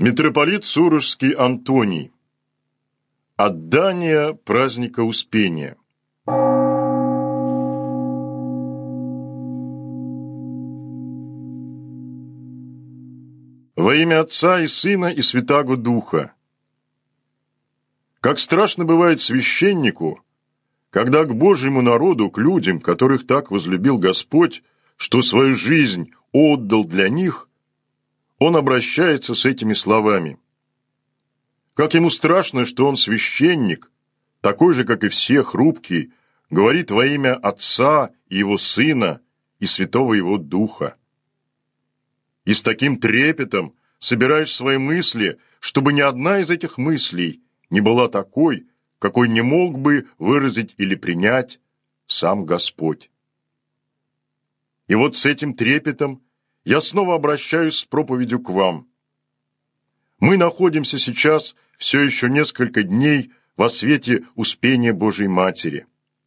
Митрополит Сурожский Антоний. Отдание праздника Успения. Во имя Отца и Сына и Святаго Духа. Как страшно бывает священнику, когда к Божьему народу, к людям, которых так возлюбил Господь, что свою жизнь отдал для них, он обращается с этими словами. Как ему страшно, что он священник, такой же, как и все, хрупкий, говорит во имя Отца и Его Сына и Святого Его Духа. И с таким трепетом собираешь свои мысли, чтобы ни одна из этих мыслей не была такой, какой не мог бы выразить или принять сам Господь. И вот с этим трепетом я снова обращаюсь с проповедью к вам. Мы находимся сейчас все еще несколько дней во свете Успения Божией Матери.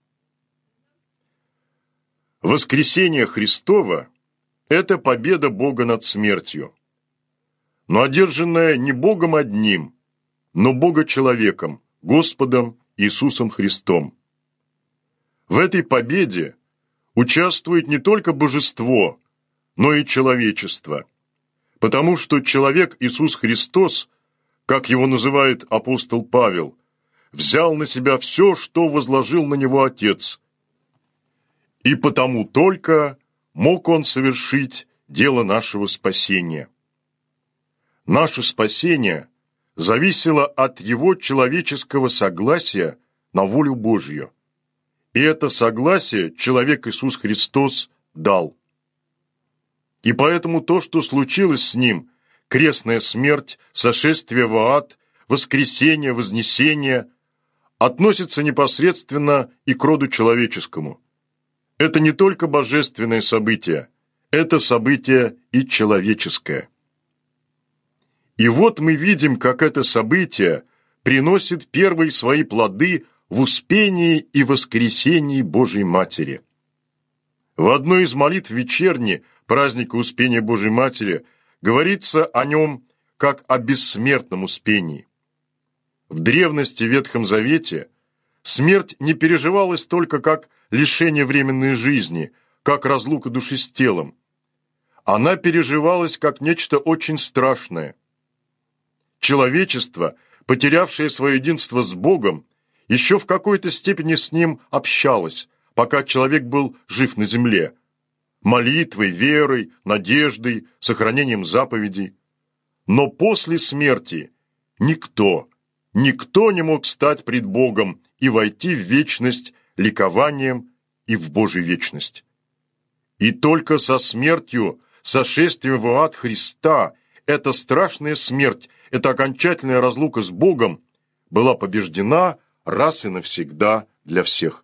Воскресение Христово – это победа Бога над смертью, но одержанная не Богом одним, но Бога-человеком, Господом Иисусом Христом. В этой победе участвует не только божество, но и человечество, потому что человек Иисус Христос, как его называет апостол Павел, взял на себя все, что возложил на него Отец, и потому только мог он совершить дело нашего спасения. Наше спасение зависело от его человеческого согласия на волю Божью, и это согласие человек Иисус Христос дал. И поэтому то, что случилось с ним, крестная смерть, сошествие в ад, воскресение, вознесение, относится непосредственно и к роду человеческому. Это не только божественное событие, это событие и человеческое. И вот мы видим, как это событие приносит первые свои плоды в успении и воскресении Божией Матери. В одной из молитв вечерни праздника Успения Божией Матери говорится о нем как о бессмертном успении. В древности в Ветхом Завете смерть не переживалась только как лишение временной жизни, как разлука души с телом. Она переживалась как нечто очень страшное. Человечество, потерявшее свое единство с Богом, еще в какой-то степени с Ним общалось, пока человек был жив на земле, молитвой, верой, надеждой, сохранением заповедей. Но после смерти никто не мог стать пред Богом и войти в вечность ликованием и в Божью вечность. И только со смертью, сошествием в ад Христа, эта страшная смерть, эта окончательная разлука с Богом была побеждена раз и навсегда для всех.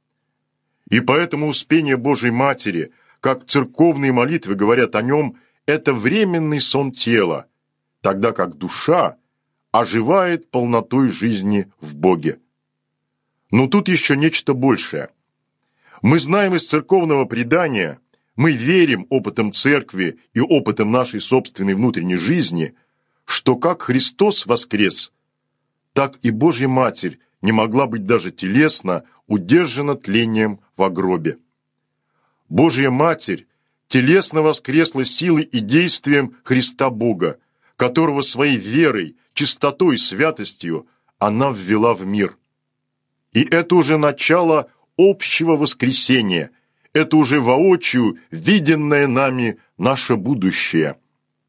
И поэтому Успение Божией Матери, как церковные молитвы говорят о нем, это временный сон тела, тогда как душа оживает полнотой жизни в Боге. Но тут еще нечто большее. Мы знаем из церковного предания, мы верим опытом церкви и опытом нашей собственной внутренней жизни, что как Христос воскрес, так и Божья Матерь не могла быть даже телесно удержана тлением во гробе. Божья Матерь телесно воскресла силой и действием Христа Бога, которого своей верой, чистотой и святостью она ввела в мир. И это уже начало общего воскресения, это уже воочию виденное нами наше будущее.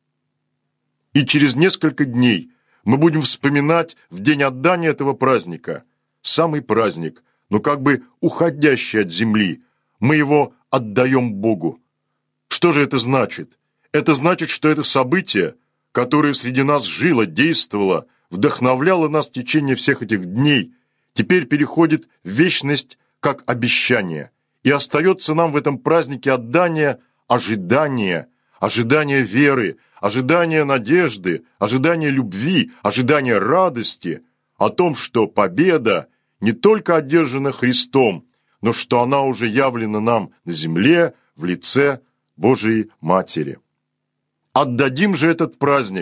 И через несколько дней мы будем вспоминать в день отдания этого праздника, самый праздник, но как бы уходящий от земли, мы его отдаем Богу. Что же это значит? Это значит, что это событие, которое среди нас жило, действовало, вдохновляло нас в течение всех этих дней, теперь переходит в вечность как обещание, и остается нам в этом празднике отдания ожидание веры, ожидание надежды, ожидание любви, ожидание радости о том, что победа не только одержана Христом, но что она уже явлена нам на земле в лице Божией Матери. Отдадим же этот праздник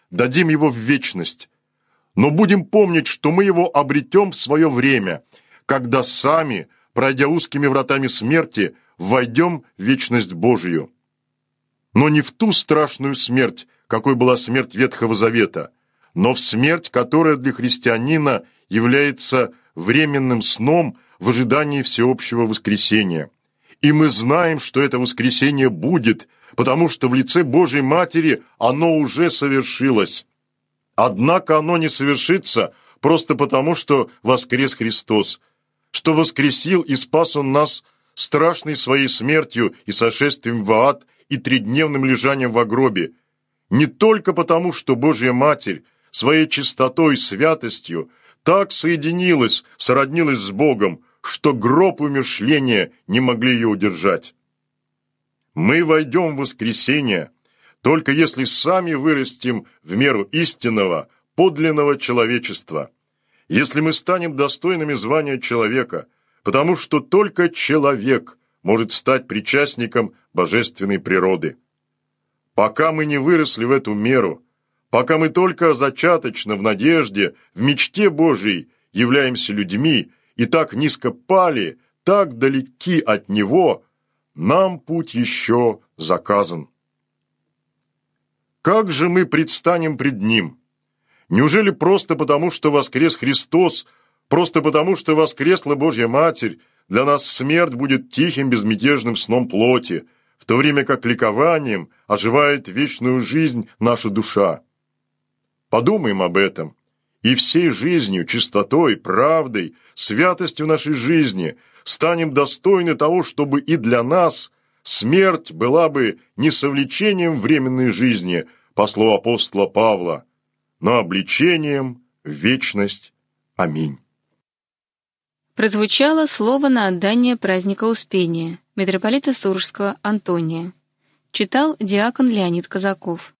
дадим его в вечность. Но будем помнить, что мы его обретем в свое время, когда сами, пройдя узкими вратами смерти, войдем в вечность Божию. Но не в ту страшную смерть, какой была смерть Ветхого Завета, но в смерть, которая для христианина является временным сном в ожидании всеобщего воскресения. И мы знаем, что это воскресение будет, потому что в лице Божьей Матери оно уже совершилось. Однако оно не совершится просто потому, что воскрес Христос, что воскресил и спас Он нас страшной своей смертью и сошествием в ад и тридневным лежанием во гробе, не только потому, что Божья Матерь своей чистотой и святостью так соединилась, сроднилась с Богом, что гроб и умерщвление не могли ее удержать. Мы войдем в воскресение, только если сами вырастем в меру истинного, подлинного человечества, если мы станем достойными звания человека, потому что только человек может стать причастником божественной природы. Пока мы не выросли в эту меру, пока мы только зачаточно в надежде, в мечте Божией являемся людьми и так низко пали, так далеки от Него, нам путь еще заказан. Как же мы предстанем пред Ним? Неужели просто потому, что воскрес Христос, просто потому, что воскресла Божья Матерь, для нас смерть будет тихим безмятежным сном плоти, в то время как ликованием оживает вечную жизнь наша душа? Подумаем об этом, и всей жизнью, чистотой, правдой, святостью нашей жизни станем достойны того, чтобы и для нас смерть была бы не совлечением временной жизни, по слову апостола Павла, но обличением в вечность. Аминь. Прозвучало слово на отдание праздника Успения митрополита Сурожского Антония. Читал диакон Леонид Казаков.